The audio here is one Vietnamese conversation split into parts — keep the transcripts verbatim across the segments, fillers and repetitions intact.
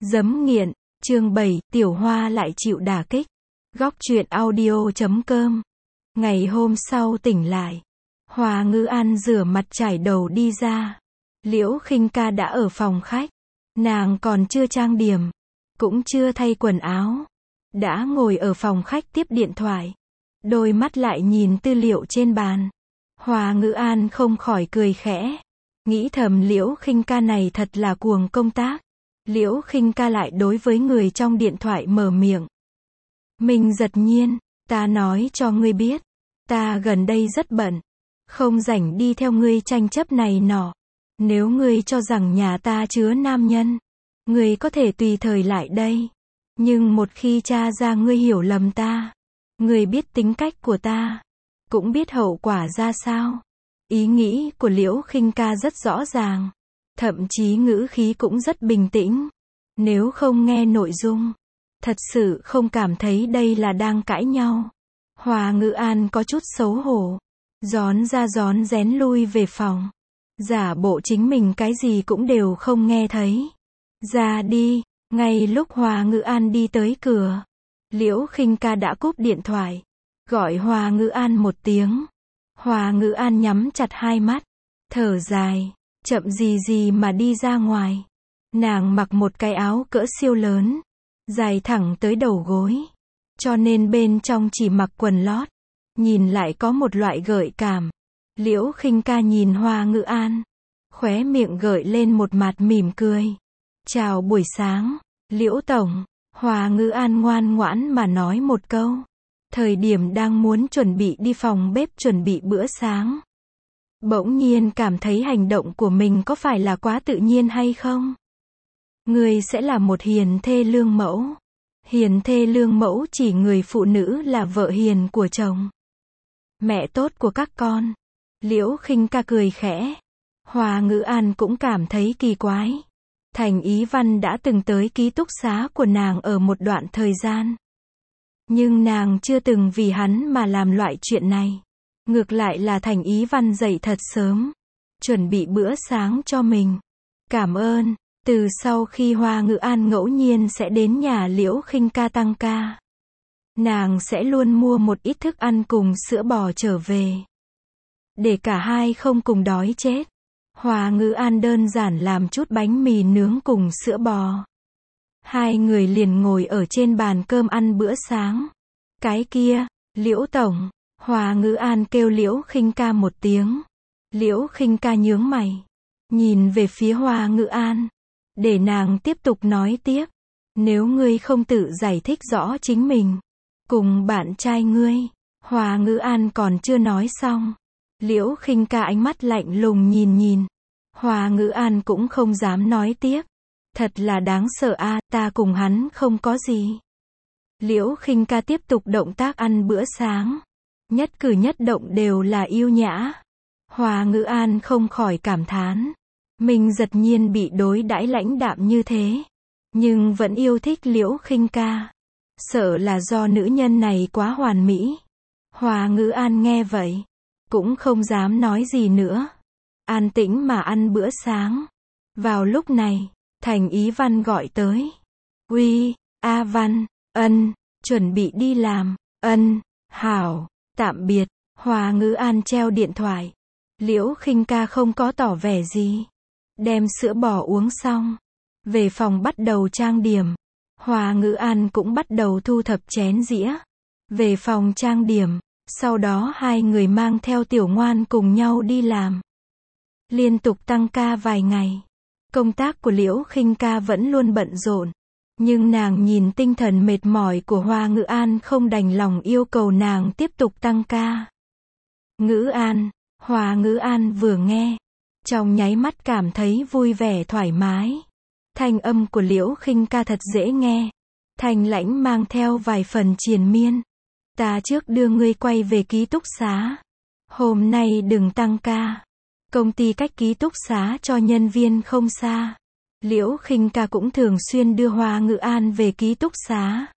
Giấm nghiện, chương bảy, Tiểu Hoa lại chịu đả kích. Góc truyện audio chấm com. Ngày hôm sau tỉnh lại, Hoa Ngữ An rửa mặt chải đầu đi ra. Liễu Khinh Ca đã ở phòng khách. Nàng còn chưa trang điểm, cũng chưa thay quần áo, đã ngồi ở phòng khách tiếp điện thoại. Đôi mắt lại nhìn tư liệu trên bàn. Hoa Ngữ An không khỏi cười khẽ, nghĩ thầm Liễu Khinh Ca này thật là cuồng công tác. Liễu Khinh Ca lại đối với người trong điện thoại mở miệng. Mình giật nhiên, ta nói cho ngươi biết, ta gần đây rất bận, không rảnh đi theo ngươi tranh chấp này nọ. Nếu ngươi cho rằng nhà ta chứa nam nhân, ngươi có thể tùy thời lại đây. Nhưng một khi tra ra ngươi hiểu lầm ta, ngươi biết tính cách của ta, cũng biết hậu quả ra sao. Ý nghĩ của Liễu Khinh Ca rất rõ ràng, thậm chí ngữ khí cũng rất bình tĩnh. Nếu không nghe nội dung, thật sự không cảm thấy đây là đang cãi nhau. Hoa Ngữ An có chút xấu hổ, rón ra rón rén lui về phòng, giả bộ chính mình cái gì cũng đều không nghe thấy. Ra đi. Ngay lúc Hoa Ngữ An đi tới cửa, Liễu Khinh Ca đã cúp điện thoại, gọi Hoa Ngữ An một tiếng. Hoa Ngữ An nhắm chặt hai mắt, thở dài, chậm gì gì mà đi ra ngoài. Nàng mặc một cái áo cỡ siêu lớn, dài thẳng tới đầu gối, cho nên bên trong chỉ mặc quần lót, nhìn lại có một loại gợi cảm. Liễu Khinh Ca nhìn Hoa Ngữ An, khóe miệng gợi lên một mặt mỉm cười. Chào buổi sáng, Liễu Tổng. Hoa Ngữ An ngoan ngoãn mà nói một câu. Thời điểm đang muốn chuẩn bị đi phòng bếp chuẩn bị bữa sáng, bỗng nhiên cảm thấy hành động của mình có phải là quá tự nhiên hay không? Người sẽ là một hiền thê lương mẫu. Hiền thê lương mẫu chỉ người phụ nữ là vợ hiền của chồng, mẹ tốt của các con. Liễu Khinh Ca cười khẽ. Hoa Ngữ An cũng cảm thấy kỳ quái. Thành Ý Văn đã từng tới ký túc xá của nàng ở một đoạn thời gian, nhưng nàng chưa từng vì hắn mà làm loại chuyện này. Ngược lại là Thành Ý Văn dậy thật sớm, chuẩn bị bữa sáng cho mình. Cảm ơn. Từ sau khi Hoa Ngữ An ngẫu nhiên sẽ đến nhà Liễu Khinh Ca tăng ca, nàng sẽ luôn mua một ít thức ăn cùng sữa bò trở về, để cả hai không cùng đói chết. Hoa Ngữ An đơn giản làm chút bánh mì nướng cùng sữa bò. Hai người liền ngồi ở trên bàn cơm ăn bữa sáng. Cái kia, Liễu Tổng. Hoa Ngữ An kêu Liễu Khinh Ca một tiếng. Liễu Khinh Ca nhướng mày, nhìn về phía Hoa Ngữ An, để nàng tiếp tục nói tiếp. Nếu ngươi không tự giải thích rõ chính mình cùng bạn trai ngươi. Hoa Ngữ An còn chưa nói xong, Liễu Khinh Ca ánh mắt lạnh lùng nhìn nhìn. Hoa Ngữ An cũng không dám nói tiếp. Thật là đáng sợ a, à, ta cùng hắn không có gì. Liễu Khinh Ca tiếp tục động tác ăn bữa sáng. Nhất cử nhất động đều là yêu nhã. Hoa Ngữ An không khỏi cảm thán. Mình giật nhiên bị đối đãi lãnh đạm như thế, nhưng vẫn yêu thích Liễu Khinh Ca. Sợ là do nữ nhân này quá hoàn mỹ. Hoa Ngữ An nghe vậy, cũng không dám nói gì nữa. An tĩnh mà ăn bữa sáng. Vào lúc này, Thành Ý Văn gọi tới. Uy, A Văn. Ân, chuẩn bị đi làm. Ân, hảo, tạm biệt. Hoa Ngữ An treo điện thoại. Liễu Khinh Ca không có tỏ vẻ gì, đem sữa bò uống xong, về phòng bắt đầu trang điểm. Hoa Ngữ An cũng bắt đầu thu thập chén dĩa, về phòng trang điểm. Sau đó hai người mang theo Tiểu Ngoan cùng nhau đi làm. Liên tục tăng ca vài ngày, công tác của Liễu Khinh Ca vẫn luôn bận rộn, nhưng nàng nhìn tinh thần mệt mỏi của Hoa Ngữ An không đành lòng yêu cầu nàng tiếp tục tăng ca. Ngữ An. Hoa Ngữ An vừa nghe, trong nháy mắt cảm thấy vui vẻ thoải mái. Thanh âm của Liễu Khinh Ca thật dễ nghe, thanh lãnh mang theo vài phần triền miên. Ta trước đưa ngươi quay về ký túc xá, hôm nay đừng tăng ca. Công ty cách ký túc xá cho nhân viên không xa. Liễu Khinh Ca cũng thường xuyên đưa Hoa Ngữ An về ký túc xá.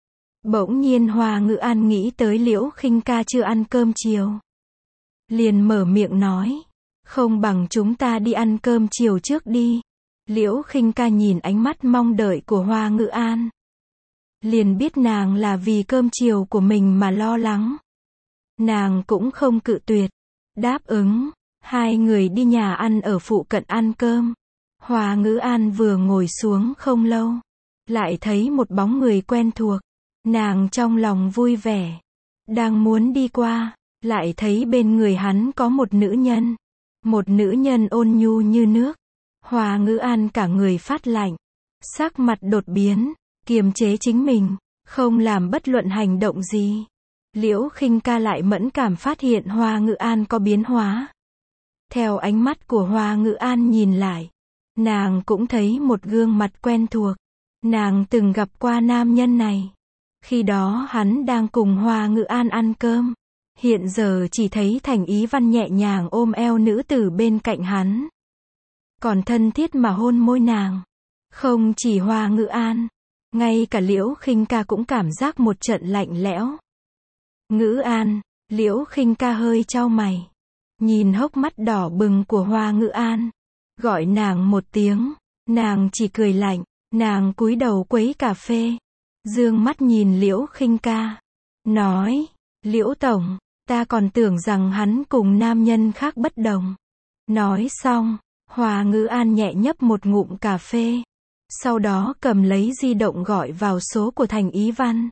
Bỗng nhiên Hoa Ngữ An nghĩ tới Liễu Khinh Ca chưa ăn cơm chiều, liền mở miệng nói, không bằng chúng ta đi ăn cơm chiều trước đi. Liễu Khinh Ca nhìn ánh mắt mong đợi của Hoa Ngữ An, liền biết nàng là vì cơm chiều của mình mà lo lắng. Nàng cũng không cự tuyệt, đáp ứng. Hai người đi nhà ăn ở phụ cận ăn cơm. Hoa Ngữ An vừa ngồi xuống không lâu, lại thấy một bóng người quen thuộc. Nàng trong lòng vui vẻ, đang muốn đi qua, lại thấy bên người hắn có một nữ nhân. Một nữ nhân ôn nhu như nước. Hoa Ngữ An cả người phát lạnh, sắc mặt đột biến, kiềm chế chính mình, không làm bất luận hành động gì. Liễu Khinh Ca lại mẫn cảm phát hiện Hoa Ngữ An có biến hóa. Theo ánh mắt của Hoa Ngữ An nhìn lại, nàng cũng thấy một gương mặt quen thuộc. Nàng từng gặp qua nam nhân này. Khi đó hắn đang cùng Hoa Ngữ An ăn cơm. Hiện giờ chỉ thấy Thành Ý Văn nhẹ nhàng ôm eo nữ tử bên cạnh hắn, còn thân thiết mà hôn môi nàng. Không chỉ Hoa Ngữ An, ngay cả Liễu Khinh Ca cũng cảm giác một trận lạnh lẽo. Ngữ An, Liễu Khinh Ca hơi chau mày, nhìn hốc mắt đỏ bừng của Hoa Ngữ An, gọi nàng một tiếng, nàng chỉ cười lạnh. Nàng cúi đầu quấy cà phê, dương mắt nhìn Liễu Khinh Ca, nói, Liễu tổng, ta còn tưởng rằng hắn cùng nam nhân khác bất đồng. Nói xong, Hoa Ngữ An nhẹ nhấp một ngụm cà phê, sau đó cầm lấy di động gọi vào số của Thành Ý Văn.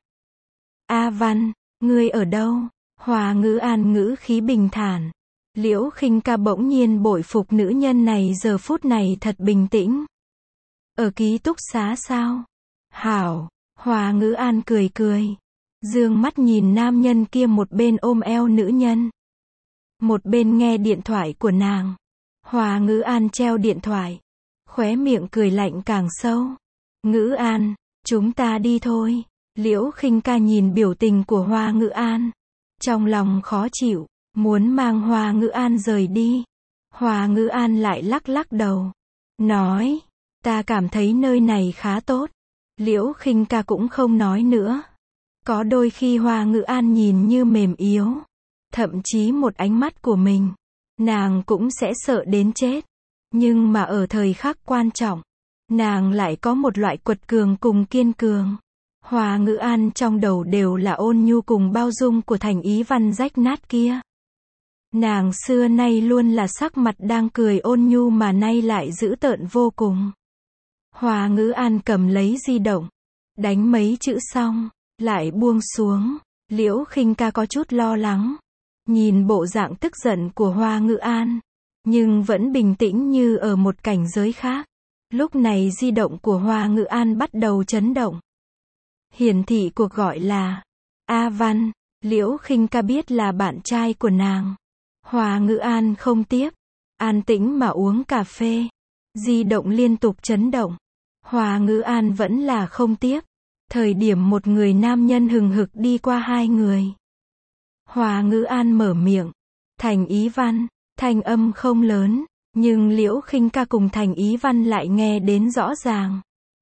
A Văn, ngươi ở đâu? Hoa Ngữ An ngữ khí bình thản. Liễu Khinh Ca bỗng nhiên bội phục nữ nhân này giờ phút này thật bình tĩnh. Ở ký túc xá sao? Hảo. Hoa Ngữ An cười cười, dương mắt nhìn nam nhân kia một bên ôm eo nữ nhân, một bên nghe điện thoại của nàng. Hoa Ngữ An treo điện thoại, khóe miệng cười lạnh càng sâu. Ngữ An, chúng ta đi thôi. Liễu Khinh Ca nhìn biểu tình của Hoa Ngữ An, trong lòng khó chịu, muốn mang Hoa Ngữ An rời đi. Hoa Ngữ An lại lắc lắc đầu, nói, ta cảm thấy nơi này khá tốt. Liễu Khinh Ca cũng không nói nữa. Có đôi khi Hoa Ngữ An nhìn như mềm yếu, thậm chí một ánh mắt của mình, nàng cũng sẽ sợ đến chết. Nhưng mà ở thời khắc quan trọng, nàng lại có một loại quật cường cùng kiên cường. Hoa Ngữ An trong đầu đều là ôn nhu cùng bao dung của Thành Ý Văn rách nát kia. Nàng xưa nay luôn là sắc mặt đang cười ôn nhu mà nay lại dữ tợn vô cùng. Hoa Ngữ An cầm lấy di động, đánh mấy chữ xong, lại buông xuống. Liễu Khinh Ca có chút lo lắng, nhìn bộ dạng tức giận của Hoa Ngữ An, nhưng vẫn bình tĩnh như ở một cảnh giới khác. Lúc này di động của Hoa Ngữ An bắt đầu chấn động. Hiển thị cuộc gọi là A Văn. Liễu Khinh Ca biết là bạn trai của nàng. Hoa Ngữ An không tiếp, an tĩnh mà uống cà phê. Di động liên tục chấn động. Hoa Ngữ An vẫn là không tiếp. Thời điểm một người nam nhân hừng hực đi qua hai người. Hoa Ngữ An mở miệng. Thành Ý Văn. Thanh âm không lớn, nhưng Liễu Khinh Ca cùng Thành Ý Văn lại nghe đến rõ ràng.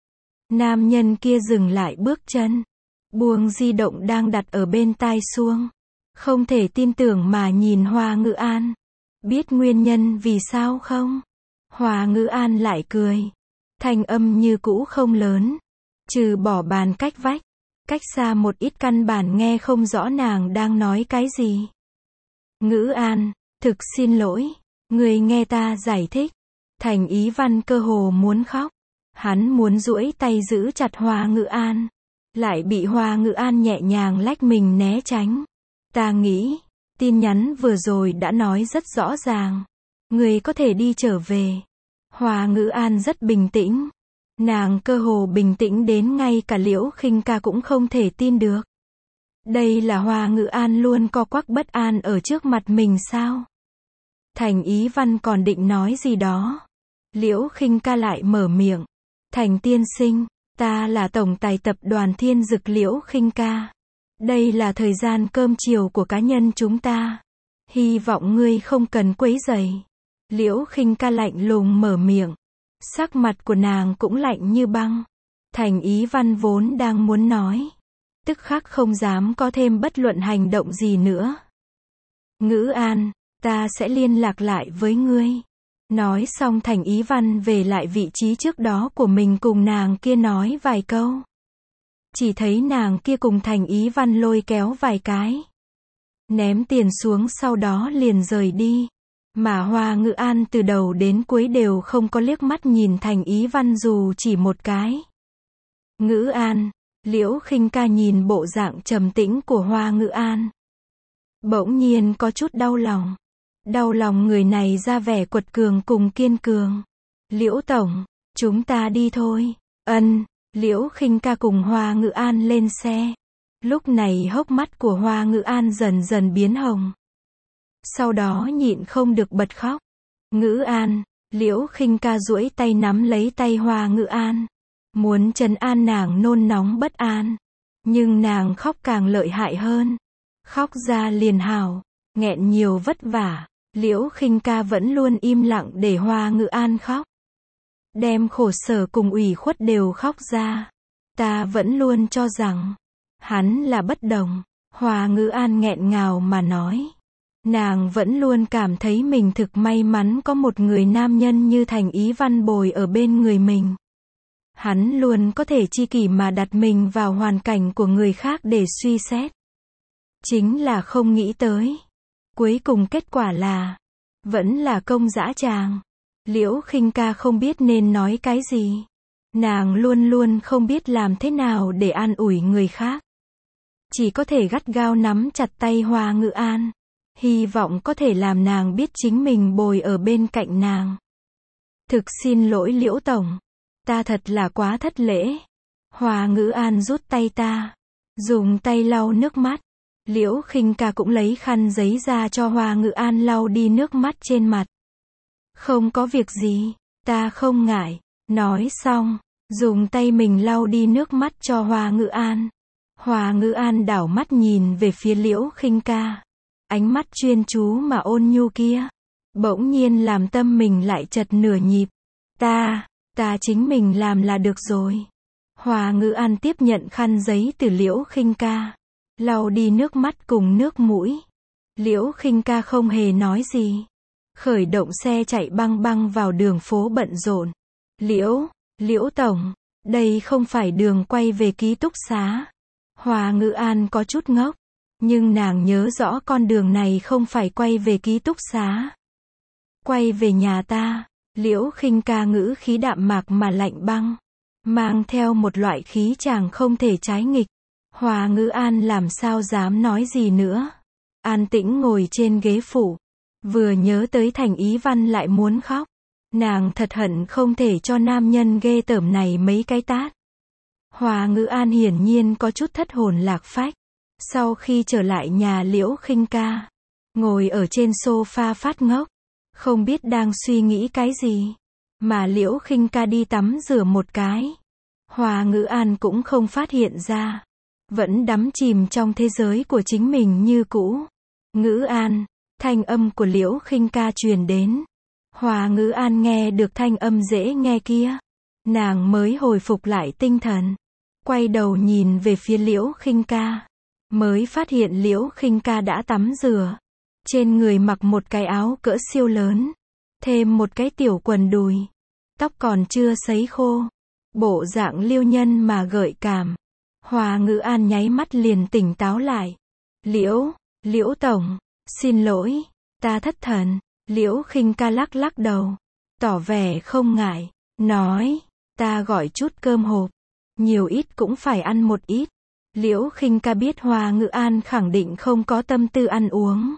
Nam nhân kia dừng lại bước chân, buông di động đang đặt ở bên tai xuống, không thể tin tưởng mà nhìn Hoa Ngữ An. Biết nguyên nhân vì sao không? Hoa Ngữ An lại cười. Thanh âm như cũ không lớn, trừ bỏ bàn cách vách, cách xa một ít căn bản nghe không rõ nàng đang nói cái gì. Ngữ An, thực xin lỗi, người nghe ta giải thích. Thành Ý Văn cơ hồ muốn khóc. Hắn muốn duỗi tay giữ chặt Hoa Ngữ An, lại bị Hoa Ngữ An nhẹ nhàng lách mình né tránh. Ta nghĩ, tin nhắn vừa rồi đã nói rất rõ ràng. Người có thể đi trở về. Hoa Ngữ An rất bình tĩnh. Nàng cơ hồ bình tĩnh đến ngay cả Liễu Khinh Ca cũng không thể tin được. Đây là Hoa Ngữ An luôn co quắp bất an ở trước mặt mình sao? Thành Ý Văn còn định nói gì đó. Liễu Khinh Ca lại mở miệng. Thành tiên sinh, ta là tổng tài tập đoàn Thiên Dực Liễu Khinh Ca. Đây là thời gian cơm chiều của cá nhân chúng ta. Hy vọng ngươi không cần quấy rầy. Liễu Khinh Ca lạnh lùng mở miệng. Sắc mặt của nàng cũng lạnh như băng. Thành Ý Văn vốn đang muốn nói, tức khắc không dám có thêm bất luận hành động gì nữa. Ngữ An, ta sẽ liên lạc lại với ngươi. Nói xong Thành Ý Văn về lại vị trí trước đó của mình cùng nàng kia nói vài câu. Chỉ thấy nàng kia cùng Thành Ý Văn lôi kéo vài cái. Ném tiền xuống sau đó liền rời đi. Mà Hoa Ngữ An từ đầu đến cuối đều không có liếc mắt nhìn Thành Ý Văn dù chỉ một cái. Ngữ An, Liễu Khinh Ca nhìn bộ dạng trầm tĩnh của Hoa Ngữ An. Bỗng nhiên có chút đau lòng. Đau lòng người này ra vẻ quật cường cùng kiên cường. Liễu Tổng, chúng ta đi thôi. Ân, Liễu Khinh Ca cùng Hoa Ngữ An lên xe. Lúc này hốc mắt của Hoa Ngữ An dần dần biến hồng. Sau đó nhịn không được bật khóc. Ngữ An, Liễu Khinh Ca duỗi tay nắm lấy tay Hoa Ngữ An. Muốn trấn an nàng nôn nóng bất an. Nhưng nàng khóc càng lợi hại hơn. Khóc ra liền hào, nghẹn nhiều vất vả. Liễu Khinh Ca vẫn luôn im lặng để Hoa Ngữ An khóc. Đem khổ sở cùng ủy khuất đều khóc ra. Ta vẫn luôn cho rằng, hắn là bất đồng. Hoa Ngữ An nghẹn ngào mà nói. Nàng vẫn luôn cảm thấy mình thực may mắn có một người nam nhân như Thành Ý Văn bồi ở bên người mình. Hắn luôn có thể chi kỷ mà đặt mình vào hoàn cảnh của người khác để suy xét. Chính là không nghĩ tới. Cuối cùng kết quả là, vẫn là công dã tràng. Liễu Khinh Ca không biết nên nói cái gì. Nàng luôn luôn không biết làm thế nào để an ủi người khác. Chỉ có thể gắt gao nắm chặt tay Hoa Ngữ An. Hy vọng có thể làm nàng biết chính mình bồi ở bên cạnh nàng. Thực xin lỗi Liễu Tổng. Ta thật là quá thất lễ. Hoa Ngữ An rút tay ta. Dùng tay lau nước mắt. Liễu Khinh Ca cũng lấy khăn giấy ra cho Hoa Ngữ An lau đi nước mắt trên mặt. Không có việc gì, ta không ngại. Nói xong, dùng tay mình lau đi nước mắt cho Hoa Ngữ An. Hoa Ngữ An đảo mắt nhìn về phía Liễu Khinh Ca. Ánh mắt chuyên chú mà ôn nhu kia. Bỗng nhiên làm tâm mình lại chật nửa nhịp. Ta, ta chính mình làm là được rồi. Hoa Ngữ An tiếp nhận khăn giấy từ Liễu Khinh Ca. Lau đi nước mắt cùng nước mũi. Liễu Khinh Ca không hề nói gì. Khởi động xe chạy băng băng vào đường phố bận rộn. Liễu, Liễu Tổng, đây không phải đường quay về ký túc xá. Hoa Ngữ An có chút ngốc. Nhưng nàng nhớ rõ con đường này không phải quay về ký túc xá. Quay về nhà ta. Liễu Khinh Ca ngữ khí đạm mạc mà lạnh băng. Mang theo một loại khí chàng không thể trái nghịch. Hoa Ngữ An làm sao dám nói gì nữa. An tĩnh ngồi trên ghế phụ. Vừa nhớ tới Thành Ý Văn lại muốn khóc. Nàng thật hận không thể cho nam nhân ghê tởm này mấy cái tát. Hoa Ngữ An hiển nhiên có chút thất hồn lạc phách. Sau khi trở lại nhà Liễu Khinh Ca, ngồi ở trên sofa phát ngốc, không biết đang suy nghĩ cái gì. Mà Liễu Khinh Ca đi tắm rửa một cái. Hoa Ngữ An cũng không phát hiện ra. Vẫn đắm chìm trong thế giới của chính mình như cũ. Ngữ An, thanh âm của Liễu Khinh Ca truyền đến. Hoa Ngữ An nghe được thanh âm dễ nghe kia. Nàng mới hồi phục lại tinh thần. Quay đầu nhìn về phía Liễu Khinh Ca. Mới phát hiện Liễu Khinh Ca đã tắm rửa. Trên người mặc một cái áo cỡ siêu lớn. Thêm một cái tiểu quần đùi. Tóc còn chưa sấy khô. Bộ dạng liêu nhân mà gợi cảm. Hoa Ngữ An nháy mắt liền tỉnh táo lại. Liễu, Liễu Tổng, xin lỗi, ta thất thần. Liễu Khinh Ca lắc lắc đầu. Tỏ vẻ không ngại. Nói, ta gọi chút cơm hộp. Nhiều ít cũng phải ăn một ít. Liễu Khinh Ca biết Hoa Ngữ An khẳng định không có tâm tư ăn uống.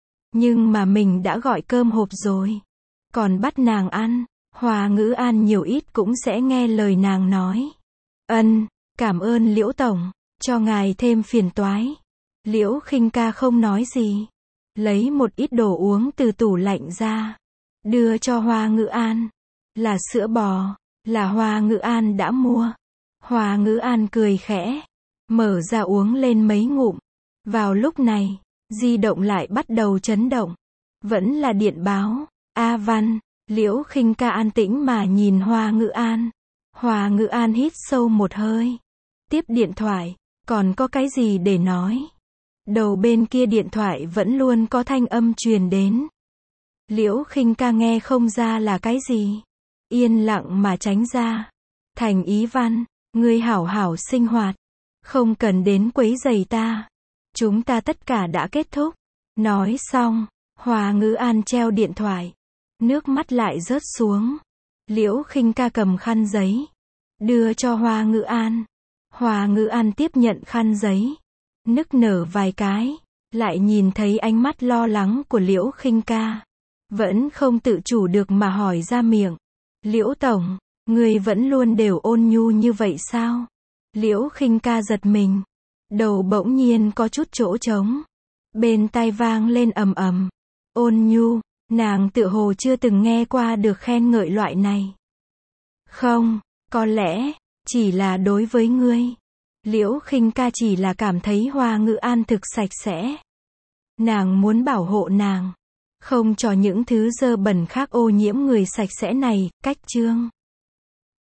Nhưng mà mình đã gọi cơm hộp rồi. Còn bắt nàng ăn. Hoa Ngữ An nhiều ít cũng sẽ nghe lời nàng nói. Ân, cảm ơn Liễu Tổng, cho ngài thêm phiền toái. Liễu Khinh Ca không nói gì. Lấy một ít đồ uống từ tủ lạnh ra. Đưa cho Hoa Ngữ An. Là sữa bò. Là Hoa Ngữ An đã mua. Hoa Ngữ An cười khẽ. Mở ra uống lên mấy ngụm. Vào lúc này, di động lại bắt đầu chấn động. Vẫn là điện báo. A Văn. Liễu Khinh Ca an tĩnh mà nhìn Hoa Ngữ An. Hoa Ngữ An hít sâu một hơi. Tiếp điện thoại. Còn có cái gì để nói? Đầu bên kia điện thoại vẫn luôn có thanh âm truyền đến. Liễu Khinh Ca nghe không ra là cái gì. Yên lặng mà tránh ra. Thành Ý Văn, ngươi hảo hảo sinh hoạt. Không cần đến quấy rầy ta. Chúng ta tất cả đã kết thúc. Nói xong, Hoa Ngữ An treo điện thoại. Nước mắt lại rớt xuống. Liễu Khinh Ca cầm khăn giấy. Đưa cho Hoa Ngữ An. Hoa Ngữ An tiếp nhận khăn giấy. Nức nở vài cái. Lại nhìn thấy ánh mắt lo lắng của Liễu Khinh Ca. Vẫn không tự chủ được mà hỏi ra miệng. Liễu Tổng, người vẫn luôn đều ôn nhu như vậy sao? Liễu Khinh Ca giật mình. Đầu bỗng nhiên có chút chỗ trống. Bên tai vang lên ầm ầm. Ôn nhu, nàng tựa hồ chưa từng nghe qua được khen ngợi loại này. Không, có lẽ, chỉ là đối với ngươi. Liễu Khinh Ca chỉ là cảm thấy Hoa Ngữ An thực sạch sẽ. Nàng muốn bảo hộ nàng. Không cho những thứ dơ bẩn khác ô nhiễm người sạch sẽ này, cách chương.